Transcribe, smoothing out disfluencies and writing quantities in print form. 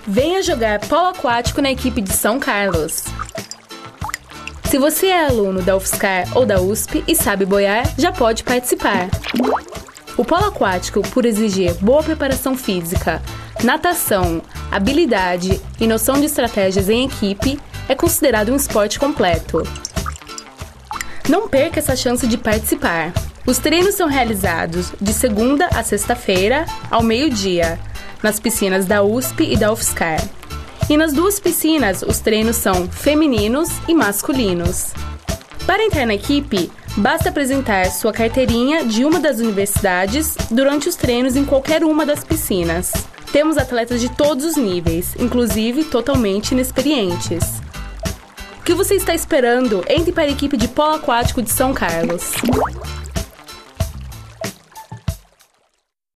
Venha jogar polo aquático na equipe de São Carlos. Se você é aluno da UFSCar ou da USP e sabe boiar, já pode participar. O polo aquático, por exigir boa preparação física, natação, habilidade e noção de estratégias em equipe, é considerado um esporte completo. Não perca essa chance de participar. Os treinos são realizados de segunda a sexta-feira, ao meio-dia, nas piscinas da USP e da UFSCar. E nas duas piscinas, os treinos são femininos e masculinos. Para entrar na equipe, basta apresentar sua carteirinha de uma das universidades durante os treinos em qualquer uma das piscinas. Temos atletas de todos os níveis, inclusive totalmente inexperientes. O que você está esperando? Entre para a equipe de polo aquático de São Carlos.